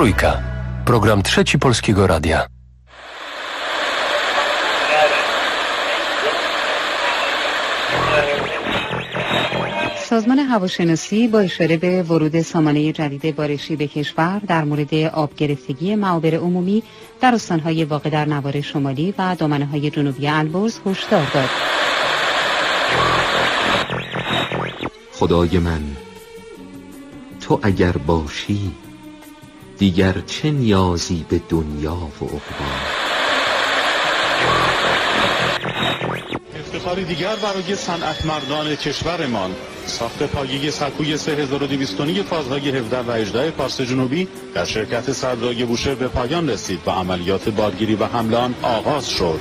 Trójka. Program Trzeci Polskiego Radia. سازمان هواشناسی با اشاره به ورود سامانه جدید بارشی به کشور در مورد آبگرفتگی معابر عمومی در استان‌های واقع در نوار شمالی و دامنه‌های جنوبی البرز هشدار داد. خدای من، تو اگر باشی دیگر چه نیازی به دنیا و عقبی. افتخاری دیگر برای صنعتمردان کشورمان، ساخت پایه سکوی 3200 تنی فازهای 17 و 18 پارس جنوبی در شرکت صدرای بوشهر به پایان رسید و عملیات بارگیری و حمل آن آغاز شد.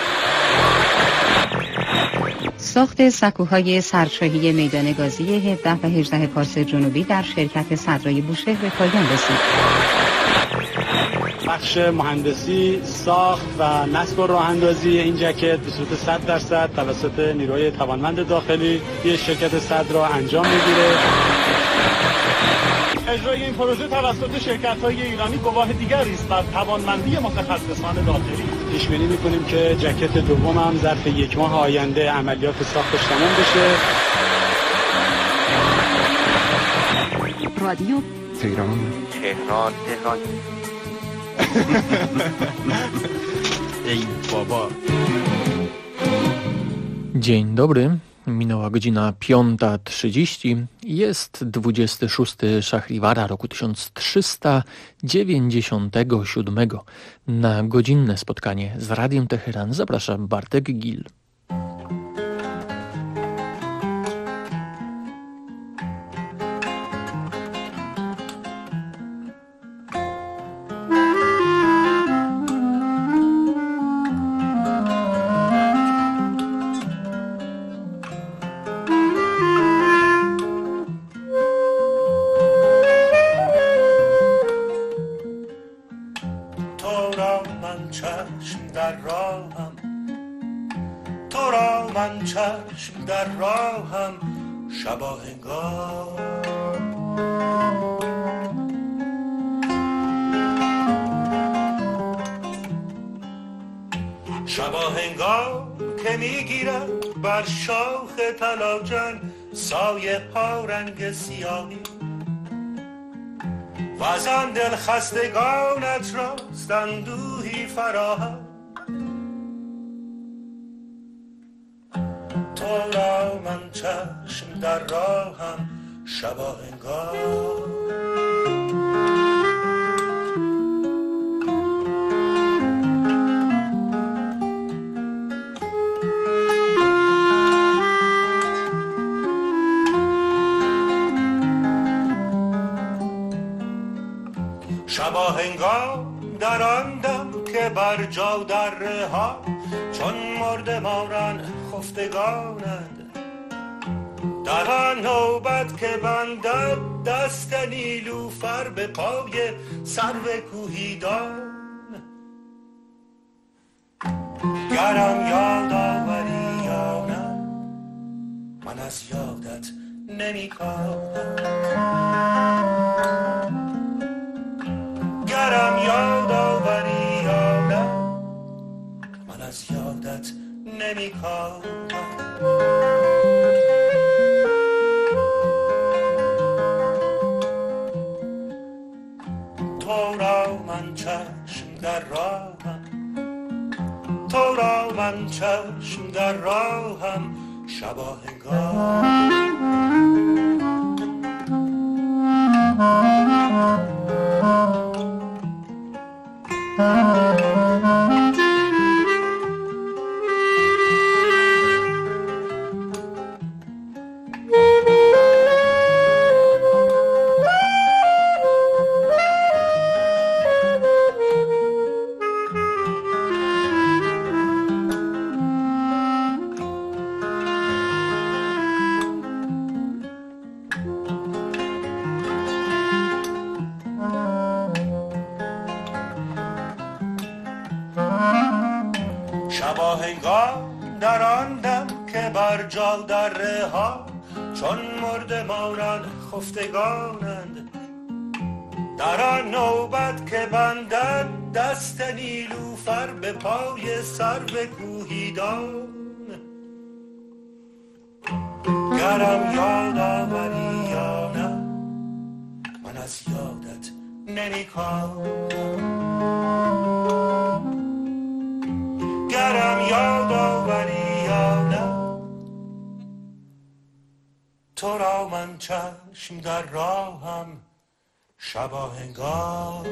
ساخت سکوهای سرشاهی میدان گازی 17 و 18 پارس جنوبی در شرکت صدرای بوشهر به پایان رسید. بخش مهندسی، ساخت و نصب و راه اندازی این جاکت به صورت 100% توسط نیروی توانمند داخلی یک شرکت صدر را انجام میگیره. اجرای این پروژه توسط شرکت‌های ایرانی گواه دیگری است بر توانمندی متخصصان داخلی. پیش بینی می‌کنیم که جاکت دوم هم ظرف یک ماه آینده عملیات ساختش تمام بشه. رادیو تهران. ej baba. Dzień dobry, minęła godzina 5:30, jest 26 Szachriwara roku 1397. Na godzinne spotkanie z Radiem Teheran zaprasza Bartek Gil. شباهنگام که میگیرد بر شاخ طلاجن سایه ها رنگ سیاهی و از آن دل خستگانت راست اندوهی فراهم. تو را من چشم در راهم شباهنگام. شباهنگام در آن دم که بر جا دره ها چون مردمانان خفتگانند، در آن نوبت که بندد دست نیلوفر به پای سرو کوهیدان. گرم یاد آوری یا نه من از یادت نمی کاهم. گرم یاد آوری یا نه من از یادت نمی کاهم. تو را من چشم در راهم، تو را من چشم در راهم شباهنگام. شباهنگام در آن دم که بر جا دره ها چون مردمانان خفتگانند، در آن نوبت که بندد دست نیلوفر به پای سرو کوهیدان گرم یاد آوری یا نه من از یادت نمیکنم گرم یاد آوری یا نه تو را من چشم در راهم شباهنگار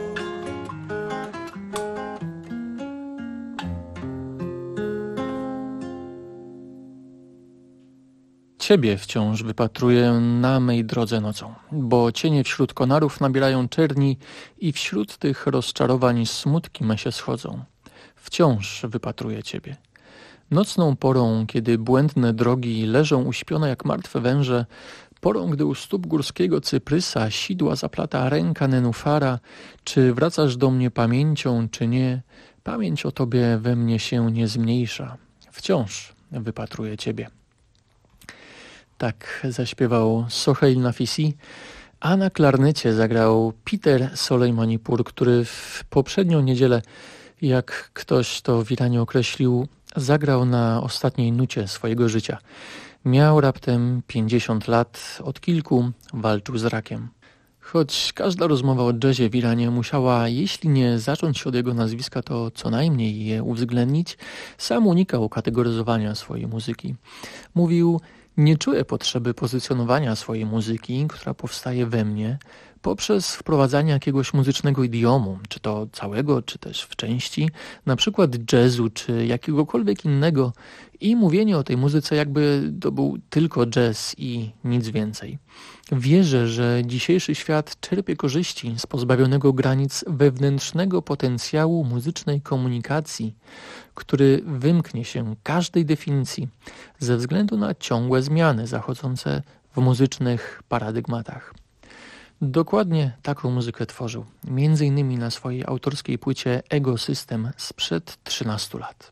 Ciebie wciąż wypatruję na mej drodze nocą, bo cienie wśród konarów nabierają czerni i wśród tych rozczarowań smutki me się schodzą. Wciąż wypatruję Ciebie. Nocną porą, kiedy błędne drogi leżą uśpione jak martwe węże, porą, gdy u stóp górskiego cyprysa sidła zaplata ręka nenufara, czy wracasz do mnie pamięcią, czy nie, pamięć o Tobie we mnie się nie zmniejsza. Wciąż wypatruję Ciebie. Tak zaśpiewał Soheil Nafisi, a na klarnecie zagrał Peter Solejmanipur, który w poprzednią niedzielę, jak ktoś to w Iranie określił, zagrał na ostatniej nucie swojego życia. Miał raptem 50 lat, od kilku walczył z rakiem. Choć każda rozmowa o jazzie w Iranie musiała, jeśli nie zacząć się od jego nazwiska, to co najmniej je uwzględnić, sam unikał kategoryzowania swojej muzyki. Mówił: nie czuję potrzeby pozycjonowania swojej muzyki, która powstaje we mnie, poprzez wprowadzanie jakiegoś muzycznego idiomu, czy to całego, czy też w części, na przykład jazzu, czy jakiegokolwiek innego, i mówienie o tej muzyce, jakby to był tylko jazz i nic więcej. Wierzę, że dzisiejszy świat czerpie korzyści z pozbawionego granic wewnętrznego potencjału muzycznej komunikacji, który wymknie się każdej definicji ze względu na ciągłe zmiany zachodzące w muzycznych paradygmatach. Dokładnie taką muzykę tworzył, m.in. na swojej autorskiej płycie Ego System sprzed 13 lat.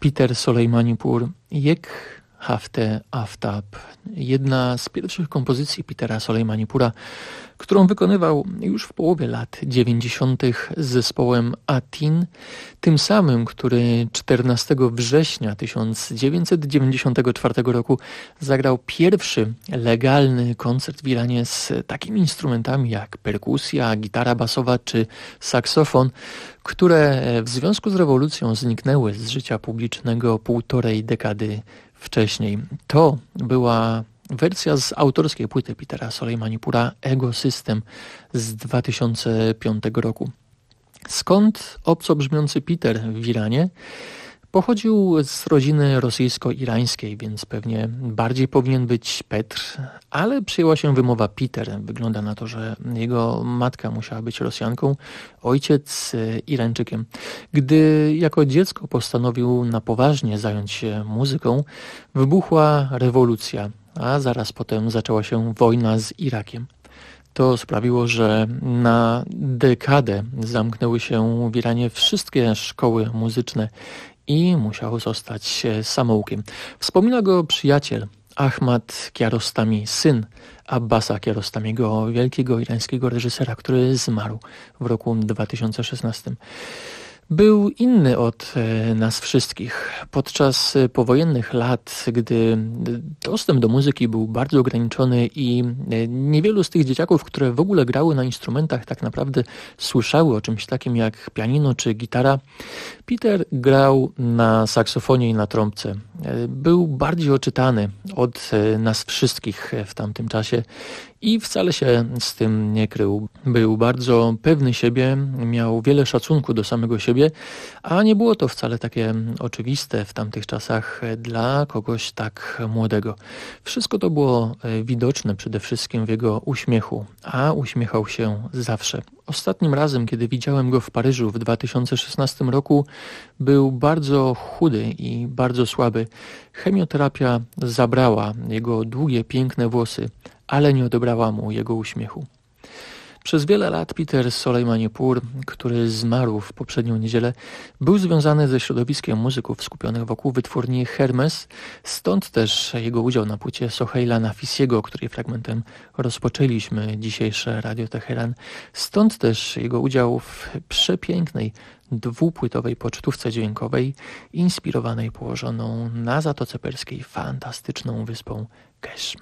Peter Soleimanipur, Yek Hafte Aftab. Jedna z pierwszych kompozycji Petera Soleimanipura, którą wykonywał już w połowie lat 90. z zespołem Atin, tym samym, który 14 września 1994 roku zagrał pierwszy legalny koncert w Iranie z takimi instrumentami jak perkusja, gitara basowa czy saksofon, które w związku z rewolucją zniknęły z życia publicznego półtorej dekady wcześniej. To była wersja z autorskiej płyty Petera Soleimanipura Ego System z 2005 roku. Skąd obco brzmiący Peter w Iranie? Pochodził z rodziny rosyjsko-irańskiej, więc pewnie bardziej powinien być Petr, ale przyjęła się wymowa Peter. Wygląda na to, że jego matka musiała być Rosjanką, ojciec Irańczykiem. Gdy jako dziecko postanowił na poważnie zająć się muzyką, wybuchła rewolucja, a zaraz potem zaczęła się wojna z Irakiem. To sprawiło, że na dekadę zamknęły się w Iranie wszystkie szkoły muzyczne i musiał zostać samoukiem. Wspomina go przyjaciel Ahmad Kiarostami, syn Abbasa Kiarostamiego, wielkiego irańskiego reżysera, który zmarł w roku 2016. Był inny od nas wszystkich. Podczas powojennych lat, gdy dostęp do muzyki był bardzo ograniczony i niewielu z tych dzieciaków, które w ogóle grały na instrumentach, tak naprawdę słyszały o czymś takim jak pianino czy gitara, Peter grał na saksofonie i na trąbce. Był bardziej oczytany od nas wszystkich w tamtym czasie i wcale się z tym nie krył. Był bardzo pewny siebie, miał wiele szacunku do samego siebie, a nie było to wcale takie oczywiste w tamtych czasach dla kogoś tak młodego. Wszystko to było widoczne przede wszystkim w jego uśmiechu, a uśmiechał się zawsze. Ostatnim razem, kiedy widziałem go w Paryżu w 2016 roku, był bardzo chudy i bardzo słaby. Chemioterapia zabrała jego długie, piękne włosy, ale nie odebrała mu jego uśmiechu. Przez wiele lat Peter Soleimanipur, który zmarł w poprzednią niedzielę, był związany ze środowiskiem muzyków skupionych wokół wytwórni Hermes, stąd też jego udział na płycie Soheila Nafisiego, której fragmentem rozpoczęliśmy dzisiejsze Radio Teheran, stąd też jego udział w przepięknej dwupłytowej pocztówce dźwiękowej, inspirowanej położoną na Zatoce Perskiej fantastyczną wyspą Keshm.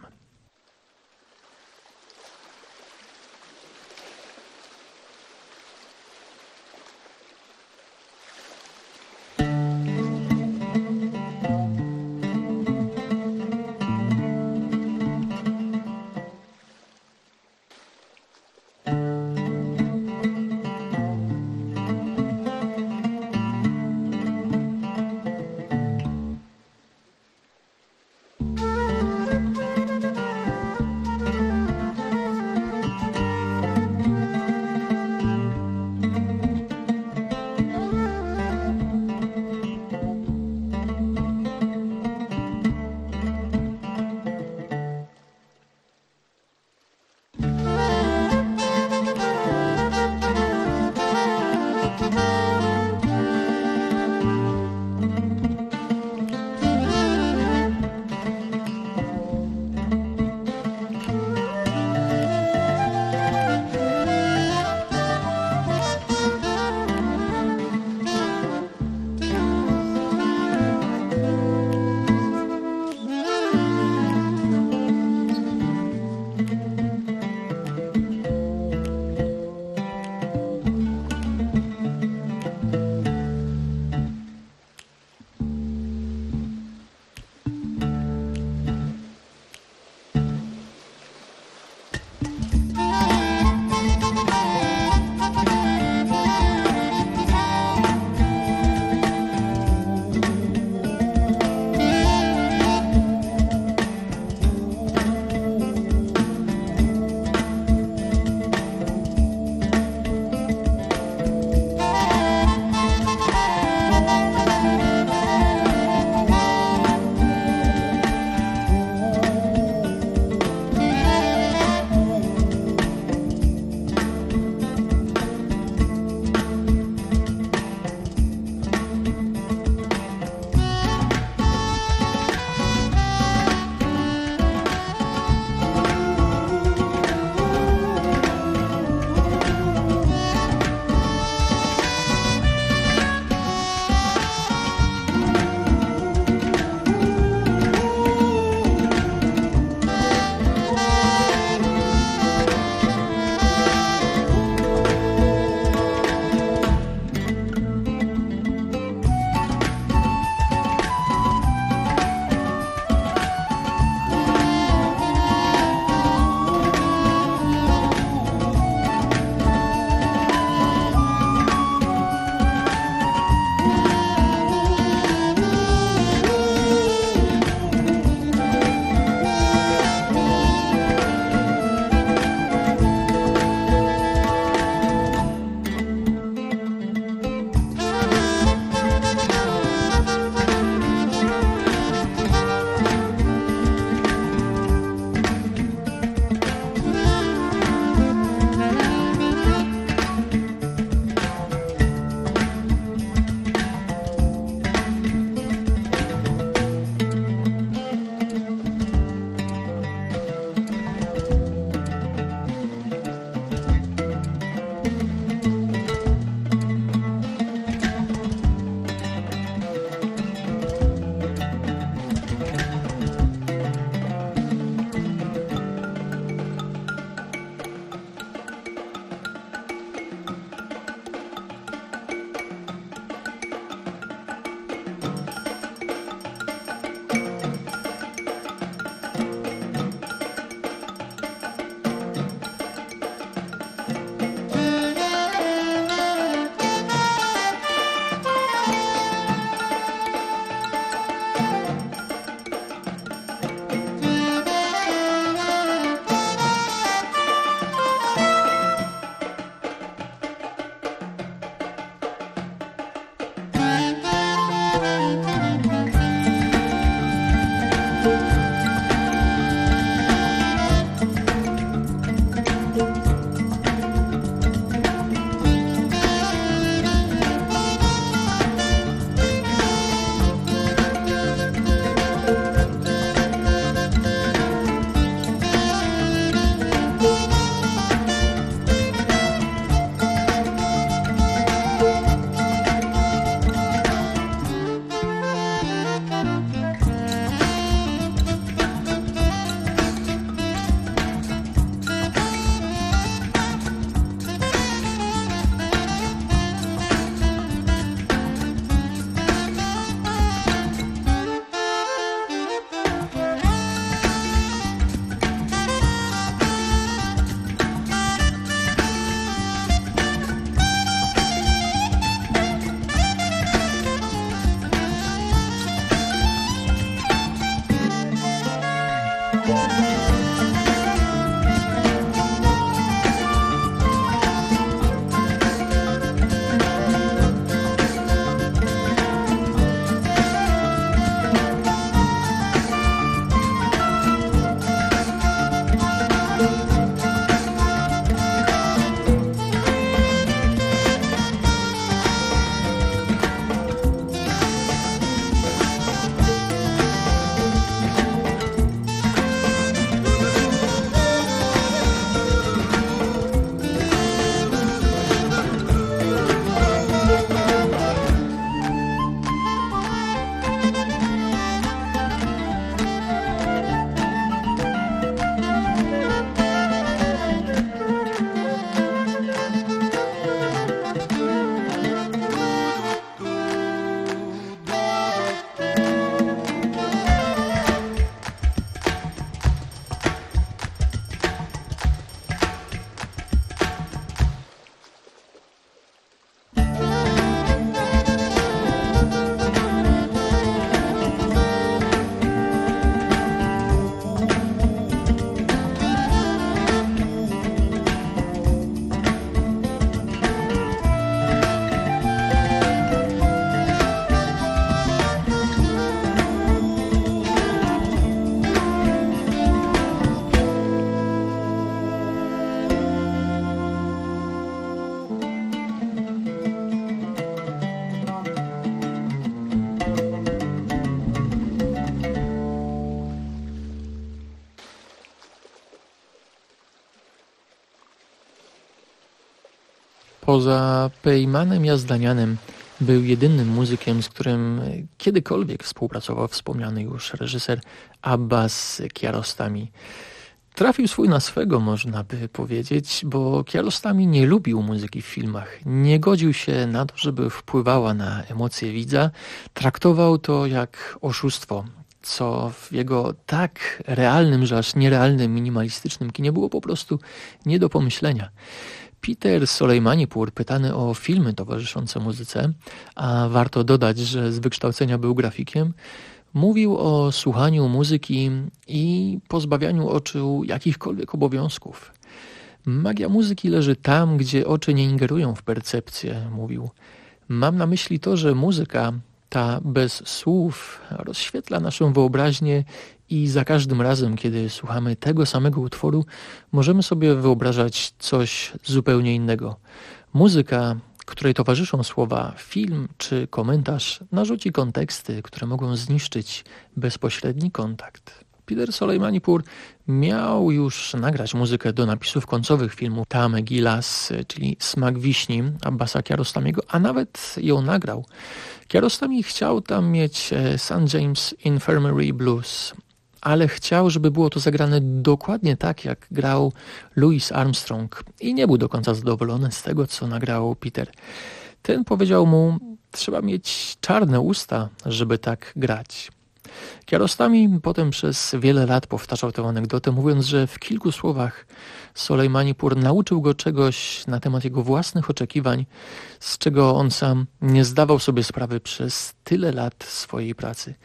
Poza Pejmanem Jazdanianem był jedynym muzykiem, z którym kiedykolwiek współpracował wspomniany już reżyser Abbas Kiarostami. Trafił swój na swego, można by powiedzieć, bo Kiarostami nie lubił muzyki w filmach. Nie godził się na to, żeby wpływała na emocje widza. Traktował to jak oszustwo, co w jego tak realnym, że aż nierealnym, minimalistycznym kinie było po prostu nie do pomyślenia. Peter Solejmanipur, pytany o filmy towarzyszące muzyce, a warto dodać, że z wykształcenia był grafikiem, mówił o słuchaniu muzyki i pozbawianiu oczu jakichkolwiek obowiązków. Magia muzyki leży tam, gdzie oczy nie ingerują w percepcję, mówił. Mam na myśli to, że muzyka, ta bez słów, rozświetla naszą wyobraźnię i za każdym razem, kiedy słuchamy tego samego utworu, możemy sobie wyobrażać coś zupełnie innego. Muzyka, której towarzyszą słowa film czy komentarz, narzuci konteksty, które mogą zniszczyć bezpośredni kontakt. Peter Solejmanipur miał już nagrać muzykę do napisów końcowych filmu Tame Gilas, czyli Smak Wiśni Abbasa Kiarostamiego, a nawet ją nagrał. Kiarostami chciał tam mieć St. James Infirmary Blues, ale chciał, żeby było to zagrane dokładnie tak, jak grał Louis Armstrong i nie był do końca zadowolony z tego, co nagrał Peter. Ten powiedział mu, trzeba mieć czarne usta, żeby tak grać. Kiarostami potem przez wiele lat powtarzał tę anegdotę, mówiąc, że w kilku słowach Solejmanipur nauczył go czegoś na temat jego własnych oczekiwań, z czego on sam nie zdawał sobie sprawy przez tyle lat swojej pracy.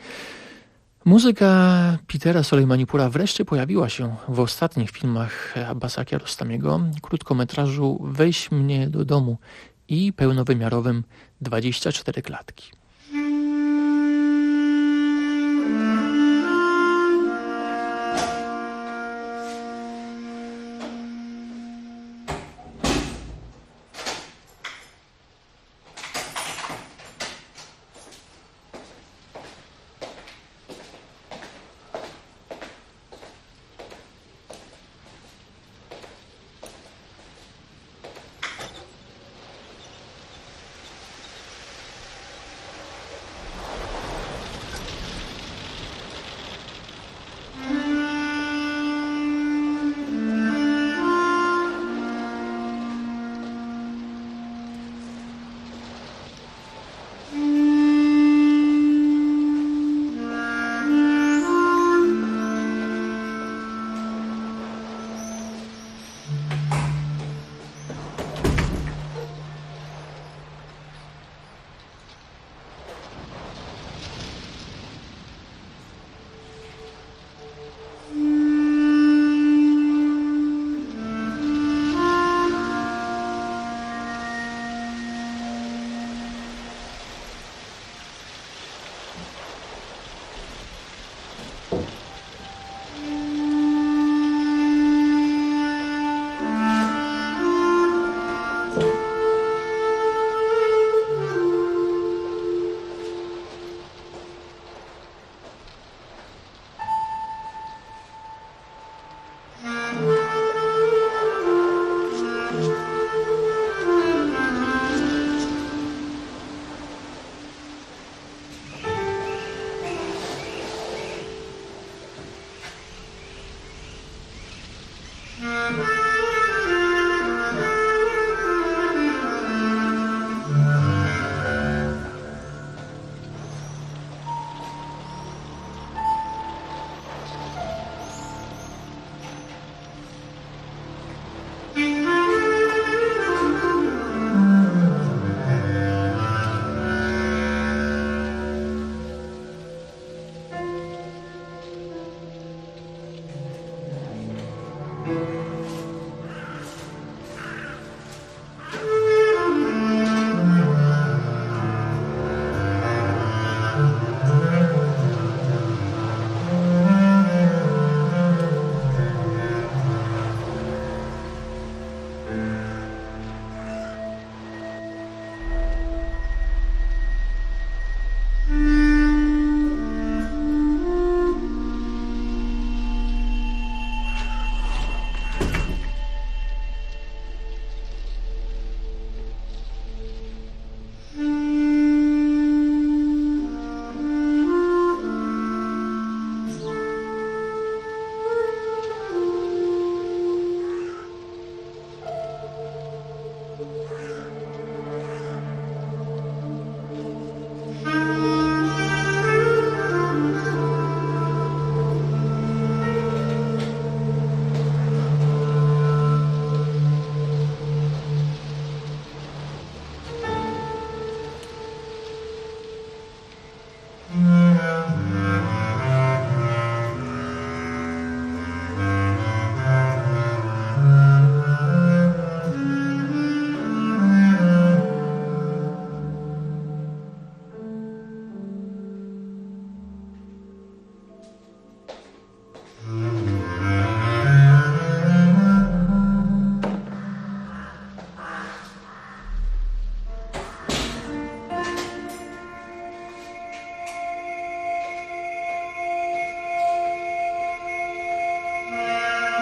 Muzyka Petera Solejmanipura wreszcie pojawiła się w ostatnich filmach Abbasa Kiarostamiego, krótkometrażu Weź mnie do domu i pełnowymiarowym 24 klatki.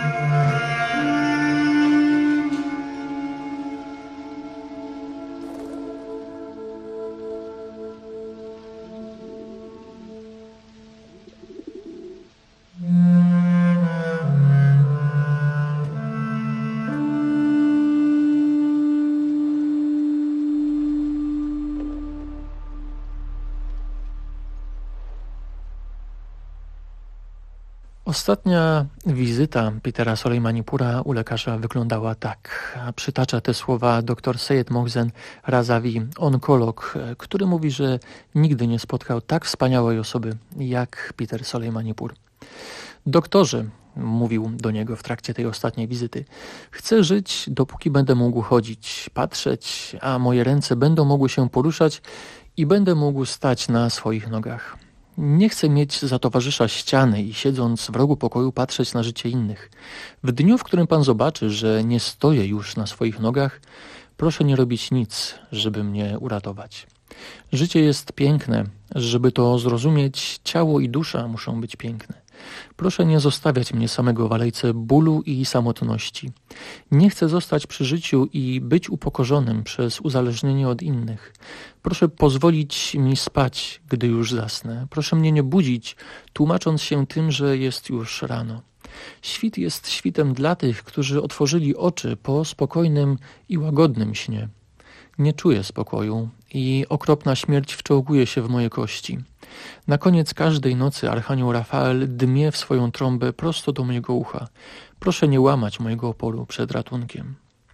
Ostatnia wizyta Petera Solejmanipura u lekarza wyglądała tak. Przytacza te słowa dr Seyed Mohsen Razavi, onkolog, który mówi, że nigdy nie spotkał tak wspaniałej osoby jak Peter Solejmanipur. Doktorze, mówił do niego w trakcie tej ostatniej wizyty, chcę żyć, dopóki będę mógł chodzić, patrzeć, a moje ręce będą mogły się poruszać i będę mógł stać na swoich nogach. Nie chcę mieć za towarzysza ściany i siedząc w rogu pokoju patrzeć na życie innych. W dniu, w którym Pan zobaczy, że nie stoję już na swoich nogach, proszę nie robić nic, żeby mnie uratować. Życie jest piękne. Żeby to zrozumieć, ciało i dusza muszą być piękne. Proszę nie zostawiać mnie samego w alejce bólu i samotności. Nie chcę zostać przy życiu i być upokorzonym przez uzależnienie od innych. Proszę pozwolić mi spać, gdy już zasnę. Proszę mnie nie budzić, tłumacząc się tym, że jest już rano. Świt jest świtem dla tych, którzy otworzyli oczy po spokojnym i łagodnym śnie. Nie czuję spokoju i okropna śmierć wczołguje się w moje kości. Na koniec każdej nocy archanioł Rafael dmie w swoją trąbę prosto do mojego ucha. Proszę nie łamać mojego oporu przed ratunkiem.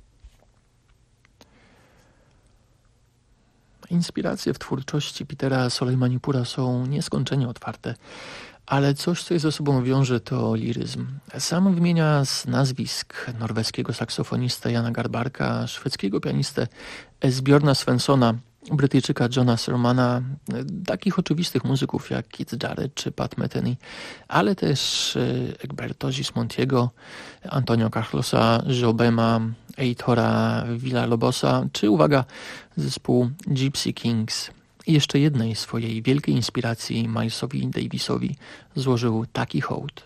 Inspiracje w twórczości Petera Solejmanipura są nieskończenie otwarte, ale coś, co je ze sobą wiąże, to liryzm. Sam wymienia z nazwisk norweskiego saksofonistę Jana Garbarka, szwedzkiego pianistę Esbjörna Svenssona, Brytyjczyka Johna Sermana, takich oczywistych muzyków jak Keith Jarrett czy Pat Metheny, ale też Egberto Gismontiego, Antonio Carlosa Jobema, Eitora Villa-Lobosa, czy, uwaga, zespół Gypsy Kings. I jeszcze jednej swojej wielkiej inspiracji, Milesowi Davisowi, złożył taki hołd.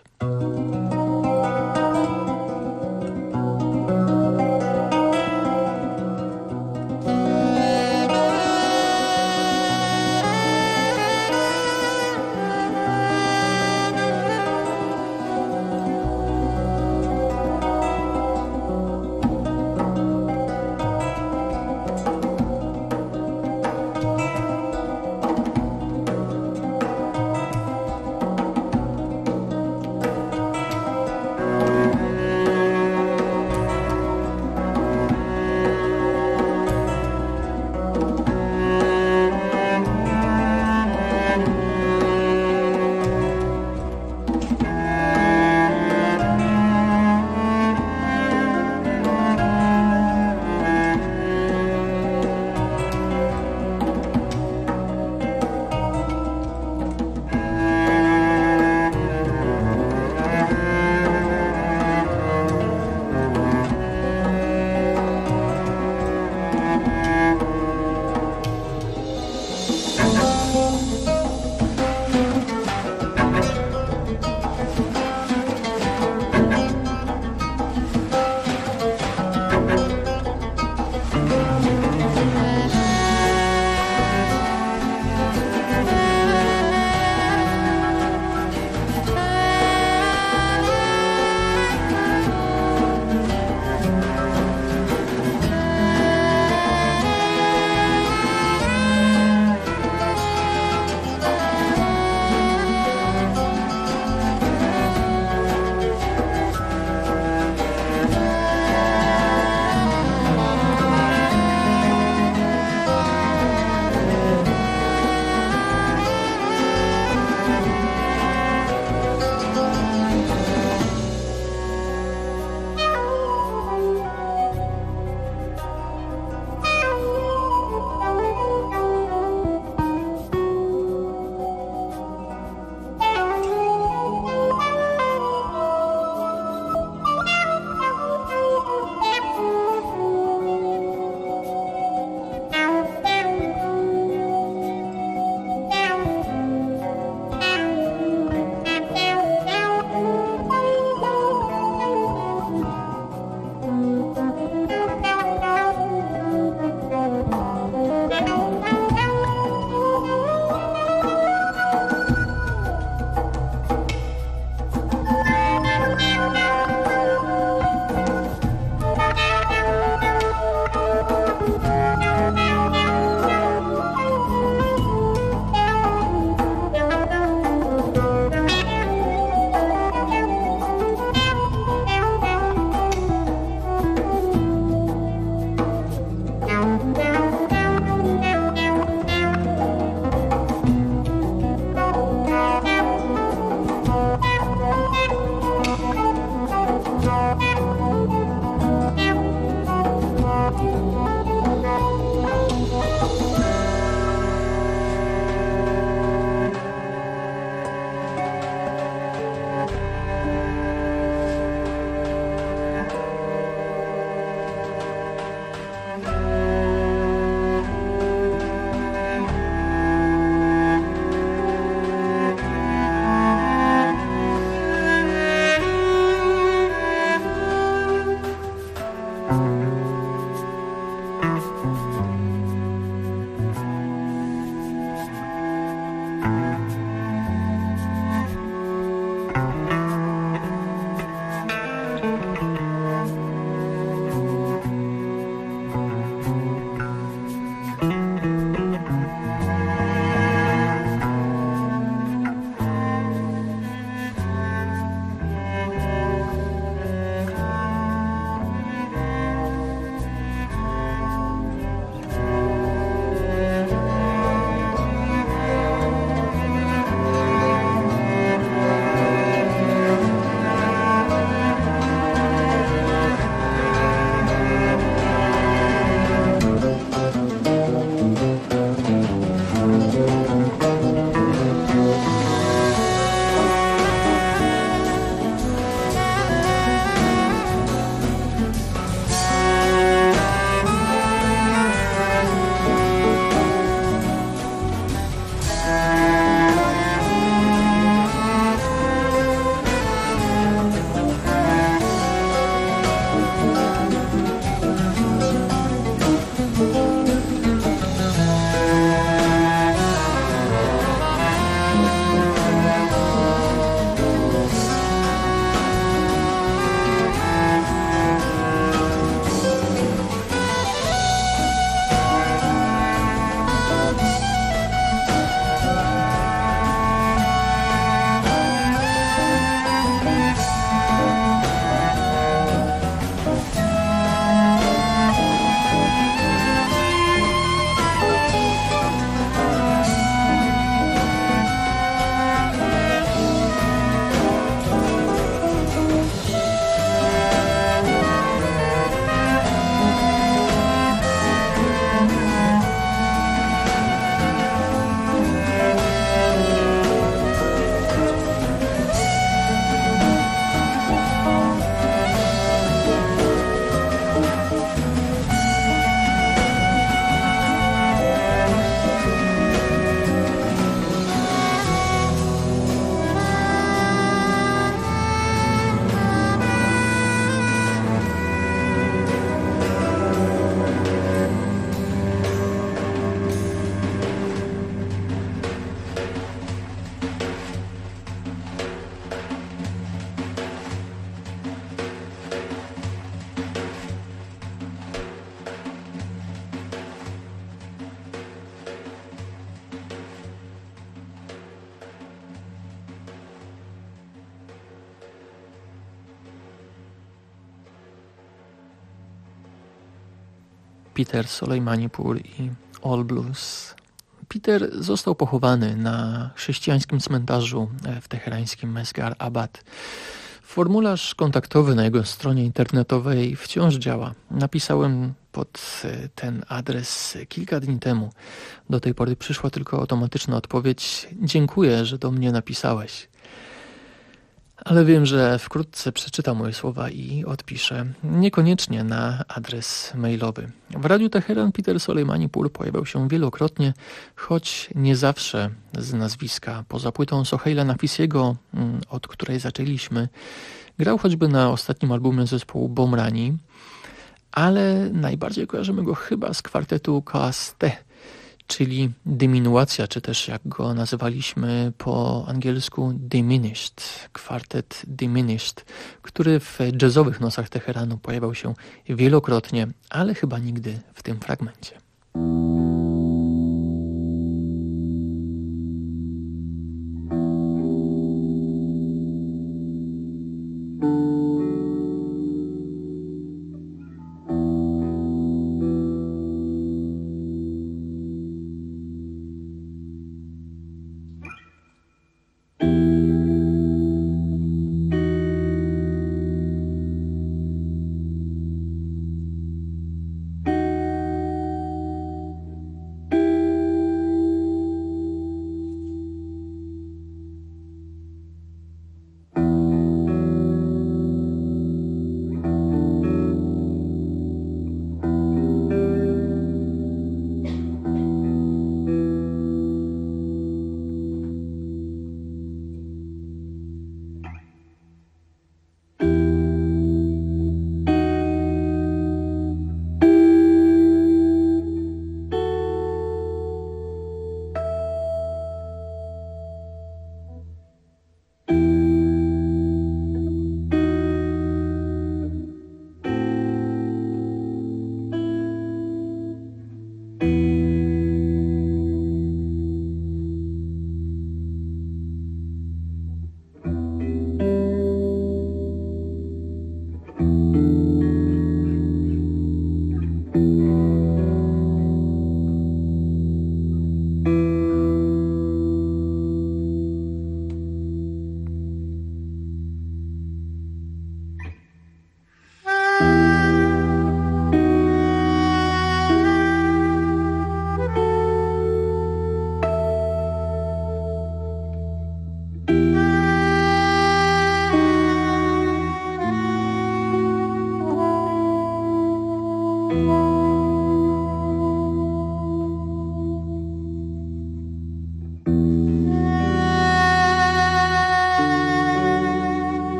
Peter Soleimanipur i All Blues. Peter został pochowany na chrześcijańskim cmentarzu w teherańskim Mesgar Abad. Formularz kontaktowy na jego stronie internetowej wciąż działa. Napisałem pod ten adres kilka dni temu. Do tej pory przyszła tylko automatyczna odpowiedź: dziękuję, że do mnie napisałeś. Ale wiem, że wkrótce przeczyta moje słowa i odpiszę. Niekoniecznie na adres mailowy. W Radiu Teheran Peter Soleimanipur pojawiał się wielokrotnie, choć nie zawsze z nazwiska. Poza płytą Soheila Nafisiego, od której zaczęliśmy, grał choćby na ostatnim albumie zespołu Bomrani, ale najbardziej kojarzymy go chyba z kwartetu KST, czyli dyminuacja, czy też jak go nazywaliśmy po angielsku Diminished, kwartet Diminished, który w jazzowych nocach Teheranu pojawiał się wielokrotnie, ale chyba nigdy w tym fragmencie.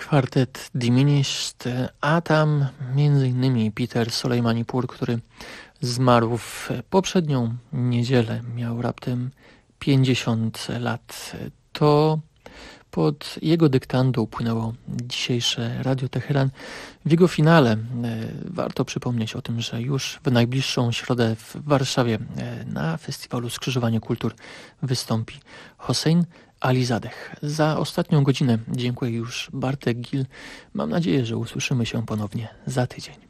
Kwartet Diminished, a tam m.in. Peter Soleimanipur, który zmarł w poprzednią niedzielę, miał raptem 50 lat. To pod jego dyktando upłynęło dzisiejsze Radio Teheran. W jego finale warto przypomnieć o tym, że już w najbliższą środę w Warszawie na Festiwalu Skrzyżowanie Kultur wystąpi Hossein Alizadeh. Za ostatnią godzinę dziękuję już Bartek Gil. Mam nadzieję, że usłyszymy się ponownie za tydzień.